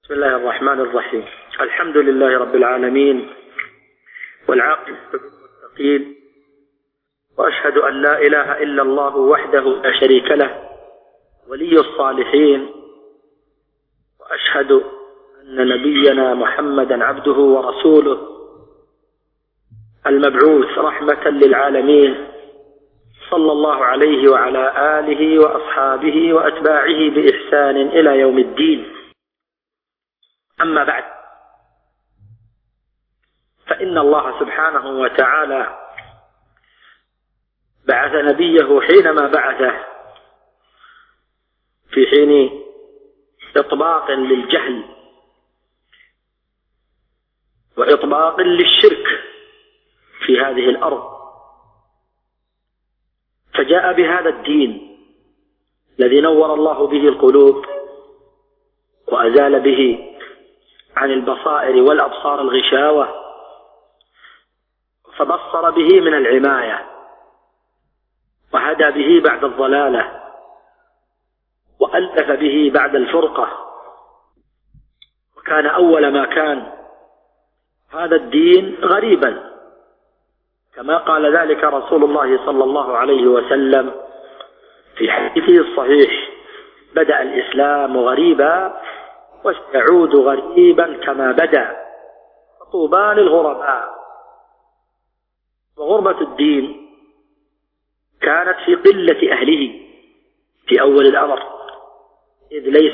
بسم الله الرحمن الرحيم. الحمد لله رب العالمين والعاقبة للمتقين، وأشهد أن لا إله إلا الله وحده لا شريك له ولي الصالحين، وأشهد أن نبينا محمدا عبده ورسوله المبعوث رحمة للعالمين، صلى الله عليه وعلى آله وأصحابه وأتباعه بإحسان إلى يوم الدين. أما بعد، فإن الله سبحانه وتعالى بعث نبيه حينما بعثه في حين إطباق للجهل وإطباق للشرك في هذه الأرض، فجاء بهذا الدين الذي نور الله به القلوب وأزال به عن البصائر والأبصار الغشاوة، فبصر به من العماية، وهدى به بعد الضلالة، وألف به بعد الفرقة. وكان أول ما كان هذا الدين غريبا، كما قال ذلك رسول الله صلى الله عليه وسلم في حديثه الصحيح: بدأ الإسلام غريبا وسيعود غريبا كما بدأ، طوبى للغرباء. وغربة الدين كانت في قلة أهله في أول الأمر، إذ ليس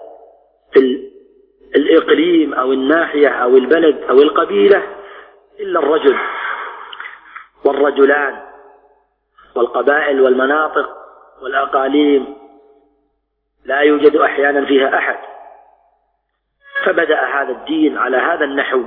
في الإقليم أو الناحية أو البلد أو القبيلة إلا الرجل والرجلان، والقبائل والمناطق والأقاليم لا يوجد أحيانا فيها أحد. فبدأ هذا الدين على هذا النحو،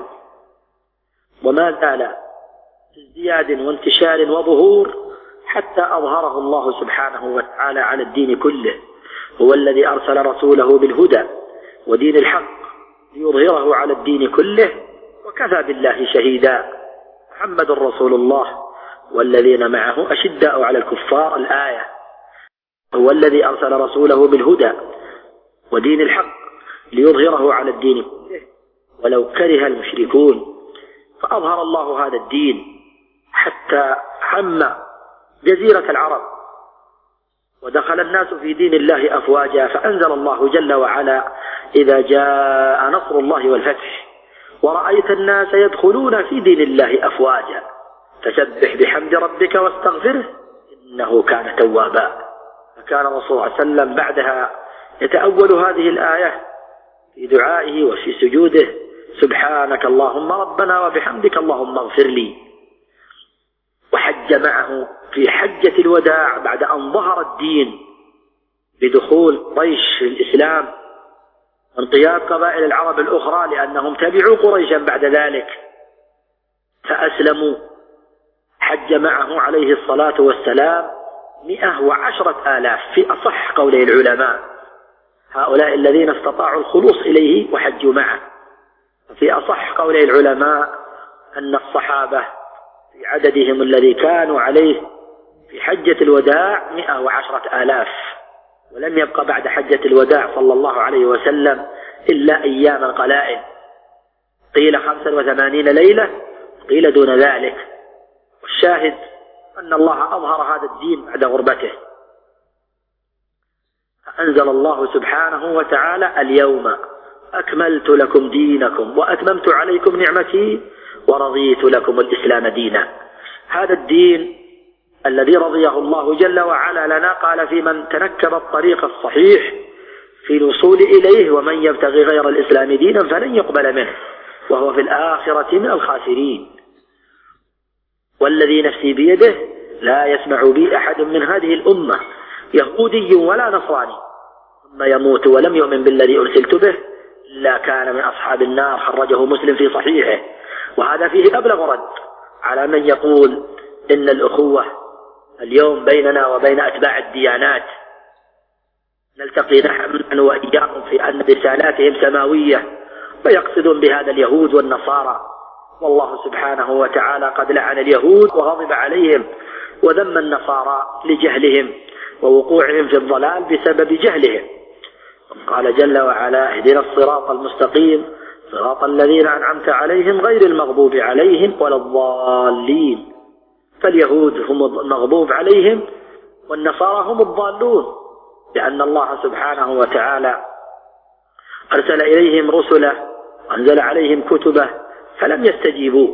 وما زال ازدياد وانتشار وظهور حتى أظهره الله سبحانه وتعالى على الدين كله. هو الذي أرسل رسوله بالهدى ودين الحق ليظهره على الدين كله، وكفى بالله شهيدا. محمد رسول الله والذين معه أشداء على الكفار. الآية: هو الذي أرسل رسوله بالهدى ودين الحق ليظهره على الدين كله ولو كره المشركون. فأظهر الله هذا الدين حتى عم جزيرة العرب، ودخل الناس في دين الله أفواجا. فأنزل الله جل وعلا: إذا جاء نصر الله والفتح ورأيت الناس يدخلون في دين الله أفواجا فسبح بحمد ربك واستغفره إنه كان توابا. فكان الرسول صلى الله عليه وسلم بعدها يتأول هذه الآية في دعائه وفي سجوده: سبحانك اللهم ربنا وبحمدك اللهم اغفر لي. وحج معه في حجة الوداع بعد أن ظهر الدين بدخول قريش في الإسلام وانقياد قبائل العرب الأخرى، لأنهم تبعوا قريشا بعد ذلك فأسلموا. حج معه عليه الصلاة والسلام 110,000 في أصح قولي العلماء، هؤلاء الذين استطاعوا الخلوص إليه وحجوا معه. في أصح قولي العلماء أن الصحابة في عددهم الذي كانوا عليه في حجة الوداع 110,000، ولم يبق بعد حجة الوداع صلى الله عليه وسلم إلا أياما قلائل، قيل 85 ليلة، قيل دون ذلك. والشاهد أن الله أظهر هذا الدين بعد غربته. فأنزل الله سبحانه وتعالى: اليوم أكملت لكم دينكم وأتممت عليكم نعمتي ورضيت لكم الإسلام دينا. هذا الدين الذي رضيه الله جل وعلا لنا، قال: في من تنكب الطريق الصحيح في الوصول إليه ومن يبتغي غير الإسلام دينا فلن يقبل منه وهو في الآخرة من الخاسرين. والذي نفسي بيده لا يسمع بي أحد من هذه الأمة يهودي ولا نصراني ثم يموت ولم يؤمن بالذي أرسلت به إلا كان من أصحاب النار. خرجه مسلم في صحيحه. وهذا فيه أبلغ رد على من يقول إن الأخوة اليوم بيننا وبين أتباع الديانات، نلتقي نحن وإياهم في أن رسالاتهم سماوية، ويقصدون بهذا اليهود والنصارى. والله سبحانه وتعالى قد لعن اليهود وغضب عليهم وذم النصارى لجهلهم ووقوعهم في الضلال بسبب جهلهم. قال جل وعلا اهدنا الصراط المستقيم صراط الذين أنعمت عليهم غير المغضوب عليهم ولا الضالين. فاليهود هم المغضوب عليهم والنصارى هم الضالون، لأن الله سبحانه وتعالى أرسل إليهم رسله وأنزل عليهم كتبه فلم يستجيبوا،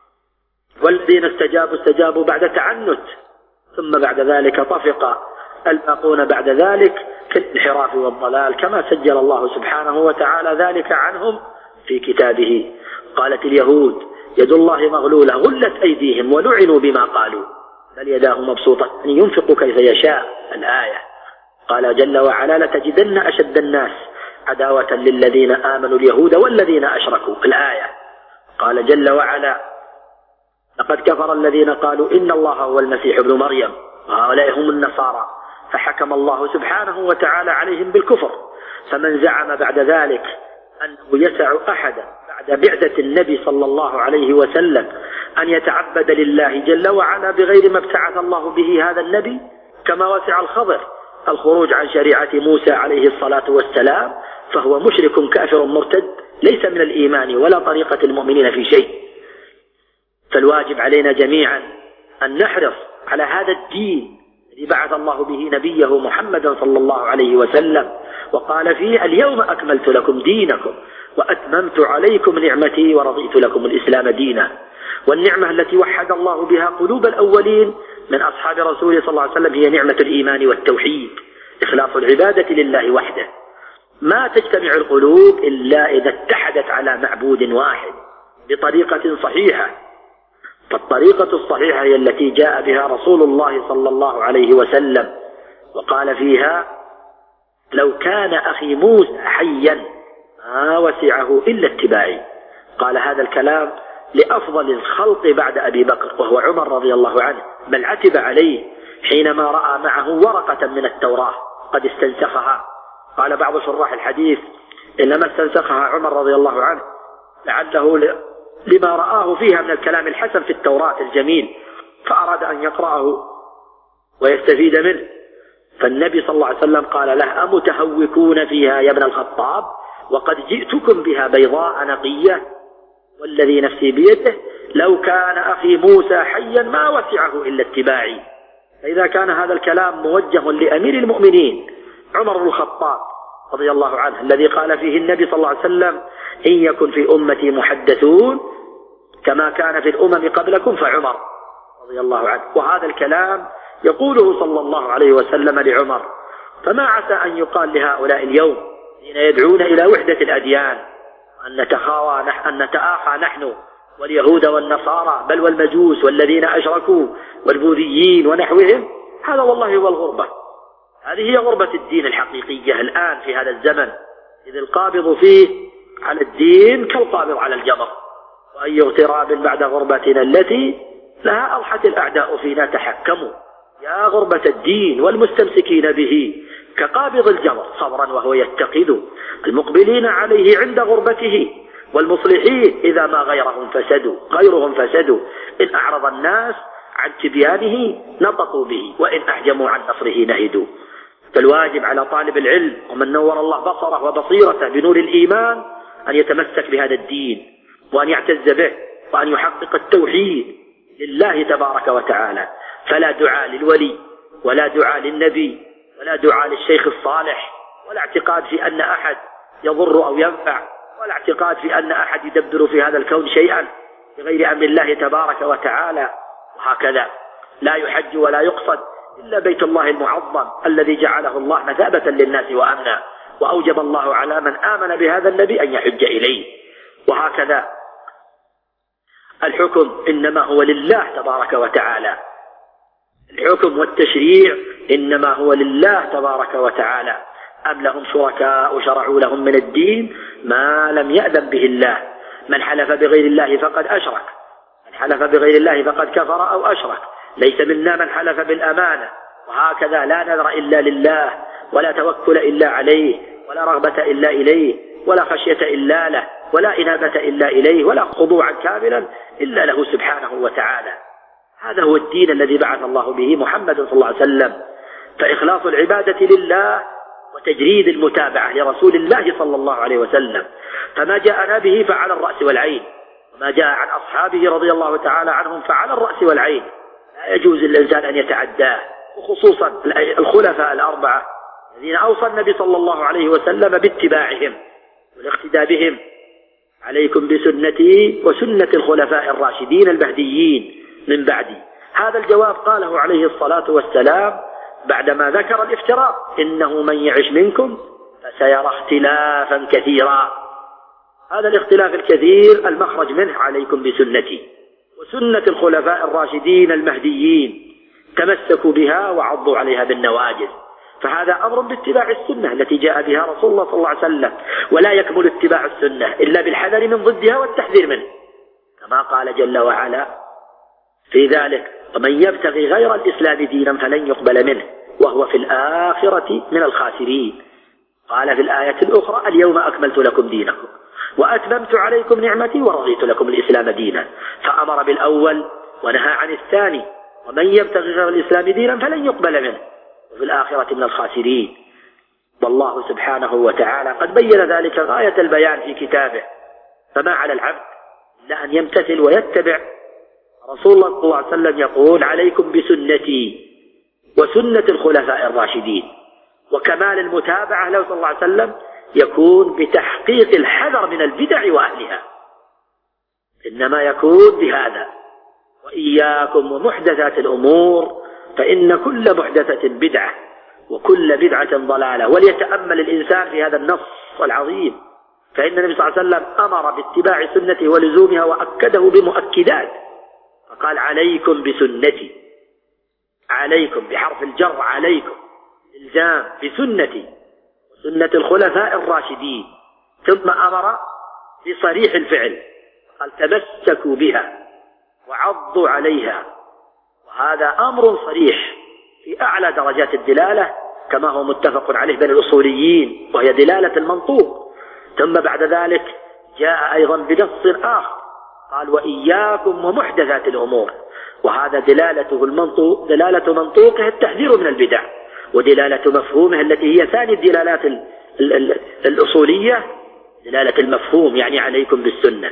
والذين استجابوا بعد تعنت، ثم بعد ذلك طفق الباقون بعد ذلك في الانحراف والضلال، كما سجل الله سبحانه وتعالى ذلك عنهم في كتابه. قالت اليهود يد الله مغلولة غلت أيديهم ولعنوا بما قالوا بل يداه مبسوطة ينفق كيف يشاء. الآية. قال جل وعلا لتجدن أشد الناس عداوة للذين آمنوا اليهود والذين أشركوا. الآية. قال جل وعلا لقد كفر الذين قالوا إن الله هو المسيح ابن مريم وهؤلاء هم النصارى، فحكم الله سبحانه وتعالى عليهم بالكفر. فمن زعم بعد ذلك أنه يسع أحدا بعد بعثة النبي صلى الله عليه وسلم أن يتعبد لله جل وعلا بغير ما ابتعث الله به هذا النبي، كما وسع الخضر الخروج عن شريعة موسى عليه الصلاة والسلام، فهو مشرك كافر مرتد ليس من الإيمان ولا طريقة المؤمنين في شيء. فالواجب علينا جميعا أن نحرص على هذا الدين الذي بعث الله به نبيه محمدا صلى الله عليه وسلم، وقال فيه اليوم أكملت لكم دينكم وأتممت عليكم نعمتي ورضيت لكم الإسلام دينا. والنعمة التي وحد الله بها قلوب الأولين من أصحاب رسوله صلى الله عليه وسلم هي نعمة الإيمان والتوحيد، إخلاص العبادة لله وحده. ما تجتمع القلوب إلا إذا اتحدت على معبود واحد بطريقة صحيحة. فالطريقة الصحيحة هي التي جاء بها رسول الله صلى الله عليه وسلم، وقال فيها لو كان أخي موسى حيا ما وسعه إلا اتباعي. قال هذا الكلام لأفضل الخلق بعد أبي بكر وهو عمر رضي الله عنه، بل عتب عليه حينما رأى معه ورقة من التوراة قد استنسخها. قال بعض شراح الحديث إنما استنسخها عمر رضي الله عنه لعله لما رآه فيها من الكلام الحسن في التوراة الجميل، فأراد أن يقرأه ويستفيد منه. فالنبي صلى الله عليه وسلم قال له أمتهوكون فيها يا ابن الخطاب وقد جئتكم بها بيضاء نقية والذي نفسي بيده لو كان أخي موسى حيا ما وسعه إلا اتباعي. فإذا كان هذا الكلام موجه لأمير المؤمنين عمر بن الخطاب رضي الله عنه الذي قال فيه النبي صلى الله عليه وسلم إن يكن في أمتي محدثون كما كان في الأمم قبلكم فعمر رضي الله عنه، وهذا الكلام يقوله صلى الله عليه وسلم لعمر. فما عسى أن يقال لهؤلاء اليوم الذين يدعون إلى وحدة الأديان أن نتآخى نحن واليهود والنصارى بل والمجوس والذين أشركوا والبوذيين ونحوهم، هذا والله هو الغربة. هذه هي غربة الدين الحقيقية الآن في هذا الزمن، إذ القابض فيه على الدين كالقابض على الجمر، وأي اغتراب بعد غربتنا التي لها أضحت الأعداء فينا تحكموا. يا غربة الدين والمستمسكين به كقابض الجمر صبرا وهو يتقد المقبلين عليه عند غربته والمصلحين إذا ما غيرهم فسدوا إن أعرض الناس عن تبيانه نطقوا به وإن أحجموا عن نصره نهدوا. فالواجب على طالب العلم ومن نور الله بصره وبصيرته بنور الإيمان أن يتمسك بهذا الدين وأن يعتز به وأن يحقق التوحيد لله تبارك وتعالى. فلا دعاء للولي ولا دعاء للنبي ولا دعاء للشيخ الصالح ولا اعتقاد في أن أحد يضر أو ينفع ولا اعتقاد في أن أحد يدبر في هذا الكون شيئا بغير أمر الله تبارك وتعالى. وهكذا لا يحج ولا يقصد إلا بيت الله المعظم الذي جعله الله مثابة للناس وأمنا، وأوجب الله على من آمن بهذا النبي أن يحج إليه. وهكذا الحكم إنما هو لله تبارك وتعالى، الحكم والتشريع إنما هو لله تبارك وتعالى. أم لهم شركاء شرعوا لهم من الدين ما لم يأذن به الله، من حلف بغير الله فقد أشرك، من حلف بغير الله فقد كفر أو أشرك. ليس منا من حلف بالأمانة. وهكذا لا نذر إلا لله ولا توكل إلا عليه ولا رغبة إلا إليه ولا خشية إلا له ولا إنابة إلا إليه ولا خضوعا كاملا إلا له سبحانه وتعالى. هذا هو الدين الذي بعث الله به محمد صلى الله عليه وسلم. فإخلاص العبادة لله وتجريد المتابعة لرسول الله صلى الله عليه وسلم، فما جاءنا به فعلى الرأس والعين، وما جاء عن أصحابه رضي الله تعالى عنهم فعلى الرأس والعين. لا يجوز للإنسان أن يتعداه، وخصوصا الخلفاء الأربعة الذين أوصى النبي صلى الله عليه وسلم باتباعهم والاقتداء بهم. عليكم بسنتي وسنة الخلفاء الراشدين المهديين من بعدي. هذا الجواب قاله عليه الصلاة والسلام بعدما ذكر الافتراء: إنه من يعش منكم فسيرى اختلافا كثيرا. هذا الاختلاف الكثير المخرج منه عليكم بسنتي وسنة الخلفاء الراشدين المهديين، تمسكوا بها وعضوا عليها بالنواجذ. فهذا أمر باتباع السنة التي جاء بها رسول الله صلى الله عليه وسلم، ولا يكمل اتباع السنة إلا بالحذر من ضدها والتحذير منه، كما قال جل وعلا في ذلك: ومن يبتغي غير الإسلام دينا فلن يقبل منه وهو في الآخرة من الخاسرين. قال في الآية الأخرى: اليوم أكملت لكم دينكم وأتممت عليكم نعمتي ورضيت لكم الإسلام دينا. فأمر بالأول ونهى عن الثاني: ومن يبتغي غير الإسلام دينا فلن يقبل منه وفي الآخرة من الخاسرين. والله سبحانه وتعالى قد بين ذلك غاية البيان في كتابه، فما على العبد إلا أن يمتثل ويتبع. رسول الله صلى الله عليه وسلم يقول: عليكم بسنتي وسنة الخلفاء الراشدين. وكمال المتابعة له صلى الله عليه وسلم يكون بتحقيق الحذر من البدع وأهلها، إنما يكون بهذا: وإياكم ومحدثات الأمور فإن كل محدثة بدعة وكل بدعة ضلالة. وليتأمل الإنسان في هذا النص العظيم، فإن النبي صلى الله عليه وسلم أمر باتباع سنته ولزومها وأكده بمؤكدات، فقال: عليكم بسنتي، عليكم بحرف الجر، عليكم إلزام بسنتي وسنة الخلفاء الراشدين. ثم أمر بصريح الفعل، قال: تمسكوا بها وعضوا عليها. وهذا أمر صريح في أعلى درجات الدلالة، كما هو متفق عليه بين الأصوليين، وهي دلالة المنطوق. ثم بعد ذلك جاء أيضا بنص آخر، قال: وإياكم ومحدثات الأمور. وهذا دلالته المنطوق، دلالة منطوقه التحذير من البدع، ودلالة مفهومه التي هي ثاني الدلالات الأصولية دلالة المفهوم، يعني عليكم بالسنة.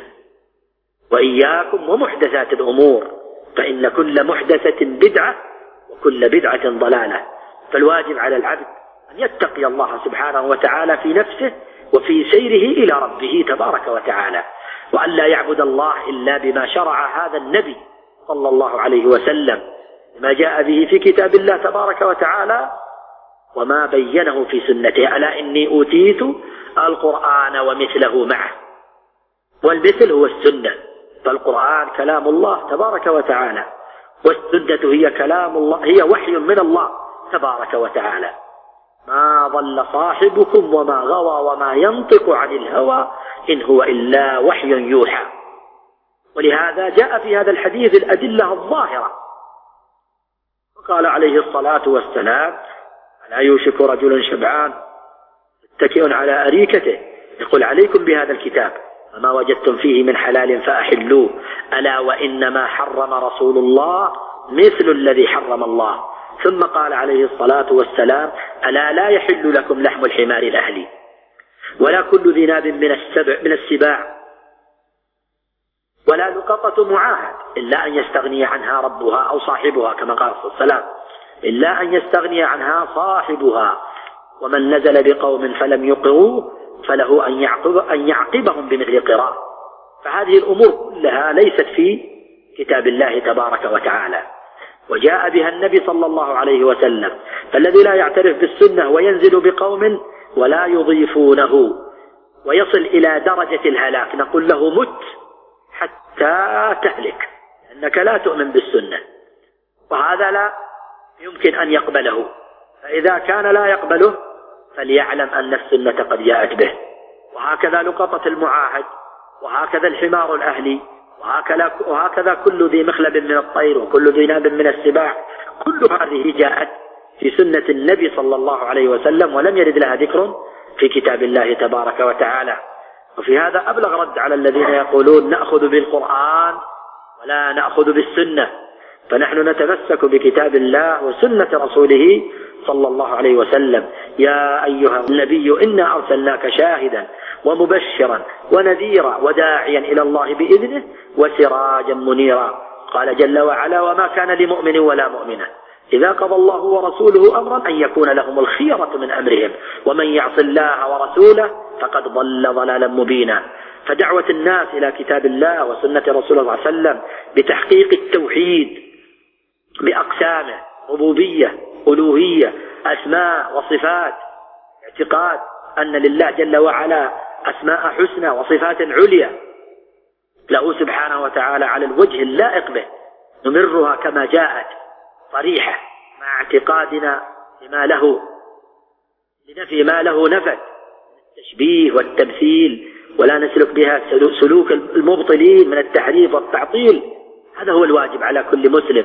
وإياكم ومحدثات الأمور فإن كل محدثة بدعة وكل بدعة ضلالة. فالواجب على العبد أن يتقي الله سبحانه وتعالى في نفسه وفي سيره إلى ربه تبارك وتعالى، وأن لا يعبد الله إلا بما شرع هذا النبي صلى الله عليه وسلم، ما جاء به في كتاب الله تبارك وتعالى وما بينه في سنته. ألا إني أوتيت القرآن ومثله معه. والمثل هو السنة، فالقرآن كلام الله تبارك وتعالى، والسنة هي كلام الله، هي وحي من الله تبارك وتعالى. ما ضل صاحبكم وما غوى وما ينطق عن الهوى إن هو إلا وحي يوحى. ولهذا جاء في هذا الحديث الأدلة الظاهرة. وقال عليه الصلاة والسلام: ألا يوشك رجل شبعان متكئ على أريكته يقول: عليكم بهذا الكتاب فما وجدتم فيه من حلال فأحلوه، ألا وإنما حرم رسول الله مثل الذي حرم الله. ثم قال عليه الصلاة والسلام: ألا لا يحل لكم لحم الحمار الأهلي ولا كل ذي ناب من السباع ولا لقطة معاهد إلا أن يستغني عنها ربها أو صاحبها، كما قال صلى الله عليه وسلم: إلا أن يستغني عنها صاحبها. ومن نزل بقوم فلم يقروه فله أن يعقبهم بمثل قراء. فهذه الأمور كلها ليست في كتاب الله تبارك وتعالى، وجاء بها النبي صلى الله عليه وسلم. فالذي لا يعترف بالسنة وينزل بقوم ولا يضيفونه ويصل إلى درجة الهلاك نقول له: مت حتى تهلك، لأنك لا تؤمن بالسنة. وهذا لا يمكن أن يقبله. فإذا كان لا يقبله فليعلم أن السنة قد جاءت به. وهكذا لقطة المعاهد، وهكذا الحمار الأهلي، وهكذا كل ذي مخلب من الطير وكل ذي ناب من السباع، كل هذه جاءت في سنة النبي صلى الله عليه وسلم، ولم يرد لها ذكر في كتاب الله تبارك وتعالى. وفي هذا أبلغ رد على الذين يقولون نأخذ بالقرآن ولا نأخذ بالسنة. فنحن نتمسك بكتاب الله وسنة رسوله صلى الله عليه وسلم. يا أيها النبي إنا أرسلناك شاهدا ومبشرا ونذيرا وداعيا إلى الله بإذنه وسراجا منيرا. قال جل وعلا: وما كان لمؤمن ولا مؤمنة إذا قضى الله ورسوله أمرا أن يكون لهم الخيرة من أمرهم ومن يعص الله ورسوله فقد ضل ضلالا مبينا. فدعوة الناس إلى كتاب الله وسنة رسول الله صلى الله عليه وسلم بتحقيق التوحيد بأقسامه: ربوبية، ألوهية، أسماء وصفات، اعتقاد أن لله جل وعلا أسماء حسنى وصفات عليا له سبحانه وتعالى على الوجه اللائق به، نمرها كما جاءت صريحة مع اعتقادنا لنفي ما له نفت التشبيه والتمثيل، ولا نسلك بها سلوك المبطلين من التحريف والتعطيل. هذا هو الواجب على كل مسلم،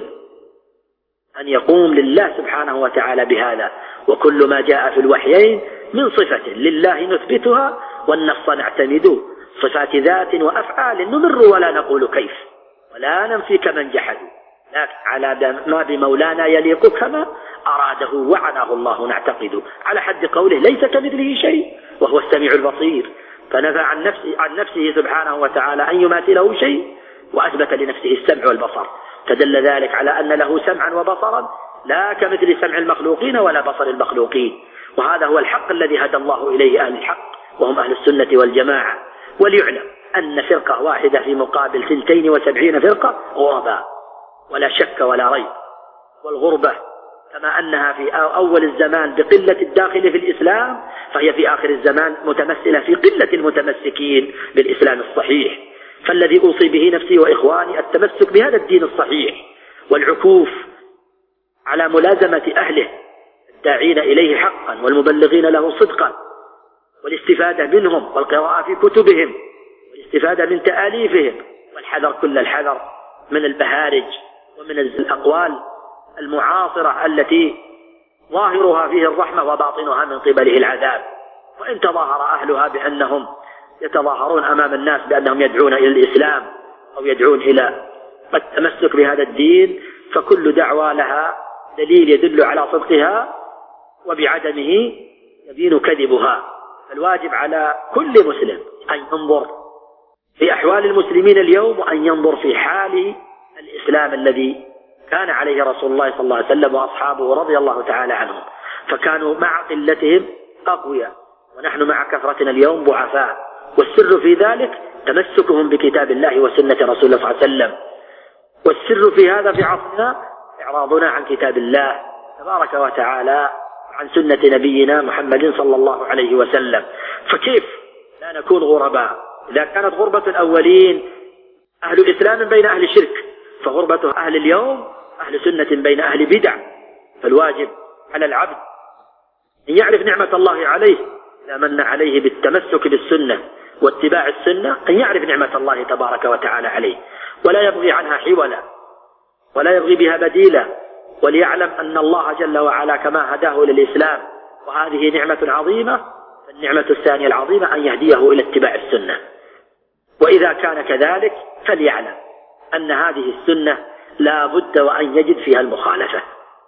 أن يقوم لله سبحانه وتعالى بهذا. وكل ما جاء في الوحيين من صفة لله نثبتها والنص نعتمد، صفات ذات وأفعال نمر ولا نقول كيف، ولا ننفي كمن جحدوا، لكن على ما بمولانا يليق كما أراده وعناه الله نعتقد، على حد قوله: ليس كمثله شيء وهو السميع البصير. فنفى عن نفسه سبحانه وتعالى أن يماثله شيء، وأثبت لنفسه السمع والبصر، فدل ذلك على أن له سمعا وبصرا لا كمثل سمع المخلوقين ولا بصر المخلوقين. وهذا هو الحق الذي هدى الله إليه أهل الحق وهم أهل السنة والجماعة. وليعلم أن فرقة واحدة في مقابل 72 فرقة غرباء، ولا شك ولا ريب. والغربة كما أنها في أول الزمان بقلة الداخل في الإسلام، فهي في آخر الزمان متمثلة في قلة المتمسكين بالإسلام الصحيح. فالذي أوصي به نفسي وإخواني التمسك بهذا الدين الصحيح، والعكوف على ملازمة أهله الداعين إليه حقا والمبلغين له صدقا، والاستفادة منهم والقراءة في كتبهم والاستفادة من تآليفهم، والحذر كل الحذر من البهارج ومن الأقوال المعاصرة التي ظاهرها فيه الرحمة وباطنها من قبله العذاب. وإن تظاهر أهلها بأنهم يتظاهرون أمام الناس بأنهم يدعون إلى الإسلام أو يدعون إلى التمسك بهذا الدين، فكل دعوة لها دليل يدل على صدقها، وبعدمه يبين كذبها. فالواجب على كل مسلم أن ينظر في أحوال المسلمين اليوم، وأن ينظر في حال الإسلام الذي كان عليه رسول الله صلى الله عليه وسلم وأصحابه رضي الله تعالى عنهم، فكانوا مع قلتهم أقوياء، ونحن مع كثرتنا اليوم ضعفاء. والسر في ذلك تمسكهم بكتاب الله وسنة رسول الله صلى الله عليه وسلم. والسر في هذا في عصرنا إعراضنا عن كتاب الله تبارك وتعالى عن سنة نبينا محمد صلى الله عليه وسلم. فكيف لا نكون غرباء؟ إذا كانت غربة الأولين أهل الإسلام بين أهل الشرك، فغربة أهل اليوم أهل سنة بين أهل بدع. فالواجب على العبد أن يعرف نعمة الله عليه إذا من عليه بالتمسك بالسنة واتباع السنة، أن يعرف نعمة الله تبارك وتعالى عليه، ولا يبغي عنها حولا ولا يبغي بها بديلا، وليعلم أن الله جل وعلا كما هداه إلى الإسلام وهذه نعمة عظيمة، فالنعمة الثانية العظيمة أن يهديه إلى اتباع السنة. وإذا كان كذلك فليعلم أن هذه السنة لا بد وأن يجد فيها المخالفة.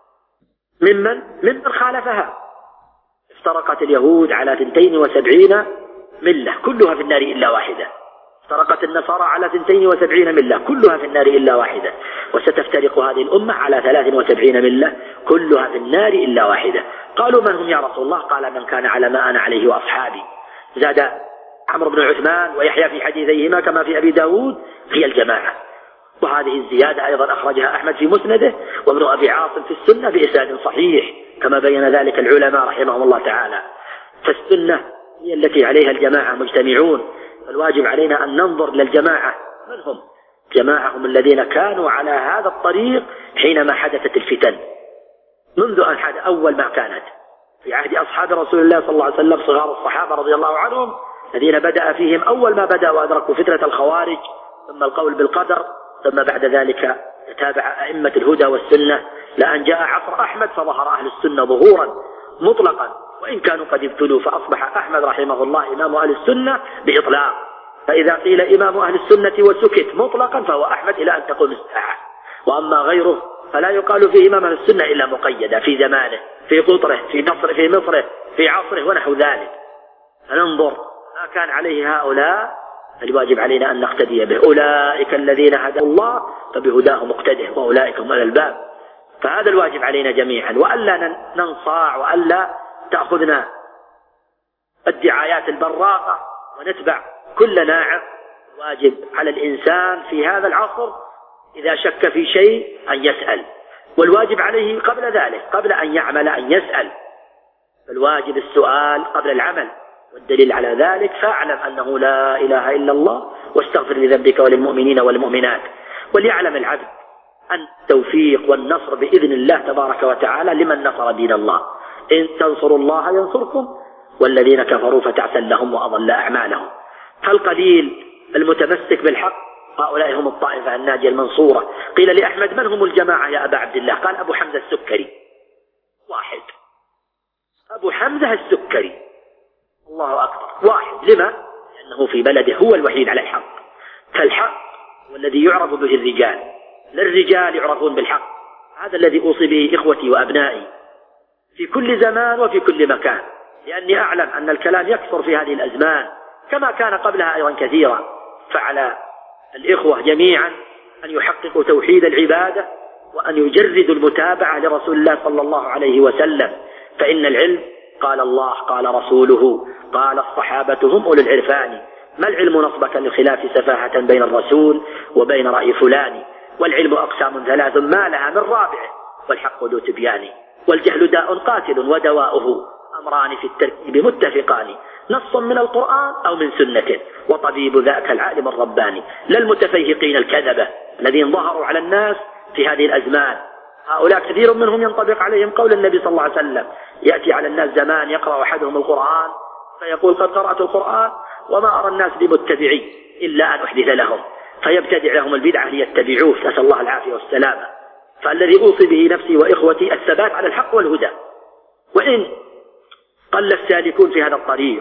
ممن خالفها. افترقت اليهود على 72 ملة كلها في النار إلا واحدة، افترقت النصارى على 72 ملة كلها في النار إلا واحدة، وستفترق هذه الأمة على 73 ملة كلها في النار إلا واحدة. قالوا: من هم يا رسول الله؟ قال: من كان على ما أنا عليه وأصحابي. زاد عمرو بن عثمان ويحيى في حديثيهما كما في أبي داود: هي الجماعة. وهذه الزيادة أيضا أخرجها أحمد في مسنده، وابن أبي عاصم في السنة بإسناد صحيح، كما بين ذلك العلماء رحمهم الله تعالى. فالسنة هي التي عليها الجماعة مجتمعون، فالواجب علينا أن ننظر للجماعة. من هم؟ جماعة هم الذين كانوا على هذا الطريق حينما حدثت الفتن، منذ أن أول ما كانت في عهد أصحاب رسول الله صلى الله عليه وسلم، صغار الصحابة رضي الله عنهم الذين بدأ فيهم أول ما بدأ وأدركوا فترة الخوارج، ثم القول بالقدر، ثم بعد ذلك تابع أئمة الهدى والسنة، لأن جاء عصر أحمد فظهر أهل السنة ظهورا مطلقا، وإن كانوا قد ابتلوا، فأصبح أحمد رحمه الله إمام أهل السنة بإطلاق. فإذا قيل إمام أهل السنة وسكت مطلقا فهو أحمد إلى أن تقوم الساعة. وأما غيره فلا يقال فيه إمام السنة إلا مقيدا في زمانه، في قطره، في مصره، في عصره ونحو ذلك. فننظر ما كان عليه هؤلاء، الواجب علينا أن نقتدي به. أولئك الذين هدى الله فبهداه مقتده وأولئك هم أولو الألباب. فهذا الواجب علينا جميعا، وألا ننصاع وألا تأخذنا الدعايات البراقة ونتبع كل ناعم. واجب على الإنسان في هذا العصر إذا شك في شيء أن يسأل، والواجب عليه قبل ذلك قبل أن يعمل أن يسأل. الواجب السؤال قبل العمل، والدليل على ذلك فاعلم أنه لا إله إلا الله واستغفر لذنبك وللمؤمنين والمؤمنات. وليعلم العبد أن التوفيق والنصر بإذن الله تبارك وتعالى لمن نصر دين الله. إن تنصروا الله ينصركم والذين كفروا فتعسا لهم وأضل أعمالهم. فالقليل المتمسك بالحق هؤلاء هم الطائفة الناجية المنصورة. قيل لأحمد من هم الجماعة يا أبا عبد الله؟ قال أبو حمزة السكري. واحد، أبو حمزة السكري، الله أكبر، واحد. لما؟ لأنه في بلده هو الوحيد على الحق. فالحق والذي يعرف به الرجال، لا الرجال يعرفون بالحق. هذا الذي أوصي به إخوتي وأبنائي في كل زمان وفي كل مكان، لأني أعلم أن الكلام يكثر في هذه الأزمان كما كان قبلها أيضا كثيرا. فعلى الإخوة جميعا أن يحققوا توحيد العبادة وأن يجردوا المتابعة لرسول الله صلى الله عليه وسلم. فإن العلم قال الله قال رسوله قال الصحابة هم أولو العرفان. ما العلم نصبك للخلاف سفاهة بين الرسول وبين رأي فلان. والعلم أقسام ثلاث ما لها من رابعه والحق ذو تبيان. والجهل داء قاتل ودواؤه أمران في التركيب متفقان. نص من القرآن أو من سنة وطبيب ذاك العالم الرباني. لا المتفيهقين الكذبة الذين ظهروا على الناس في هذه الأزمان. هؤلاء كثير منهم ينطبق عليهم قول النبي صلى الله عليه وسلم: يأتي على الناس زمان يقرأ أحدهم القرآن فيقول قد قرأت القرآن وما أرى الناس بمتبعي إلا أن أحدث لهم، فيبتدع لهم البدعة ليتبعوه، نسأل الله العافية والسلامة. فالذي أوصي به نفسي وإخوتي الثبات على الحق والهدى، وإن قل السالكون في هذا الطريق،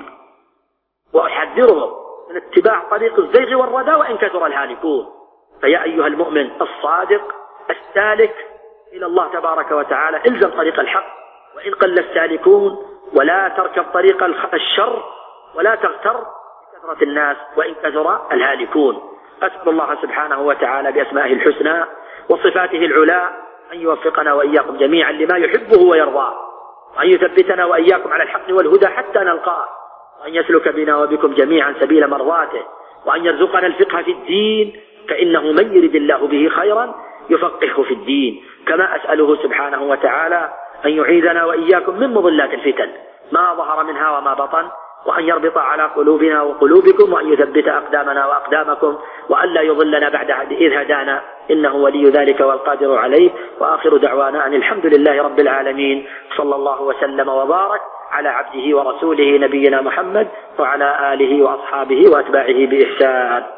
وأحذرهم من اتباع طريق الزيغ والردى وإن كثر الهالكون. فيا أيها المؤمن الصادق السالك إلى الله تبارك وتعالى الزم طريق الحق وإن قل السالكون، ولا تركب طريق الشر ولا تغتر بكثرة الناس وإن كثر الهالكون. أسأل الله سبحانه وتعالى بأسمائه الحسنى وصفاته العلى أن يوفقنا وإياكم جميعا لما يحبه ويرضاه، وأن يثبتنا وإياكم على الحق والهدى حتى نلقاه، وأن يسلك بنا وبكم جميعا سبيل مرضاته، وأن يرزقنا الفقه في الدين، فإنه من يرد الله به خيرا يفقهه في الدين. كما أسأله سبحانه وتعالى أن يعيذنا وإياكم من مضلات الفتن ما ظهر منها وما بطن، وأن يربط على قلوبنا وقلوبكم، وأن يثبت أقدامنا وأقدامكم، وأن لا يضلنا بعد إذ هدانا، إنه ولي ذلك والقادر عليه. وآخر دعوانا أن الحمد لله رب العالمين، صلى الله وسلم وبارك على عبده ورسوله نبينا محمد وعلى آله وأصحابه وأتباعه بإحسان.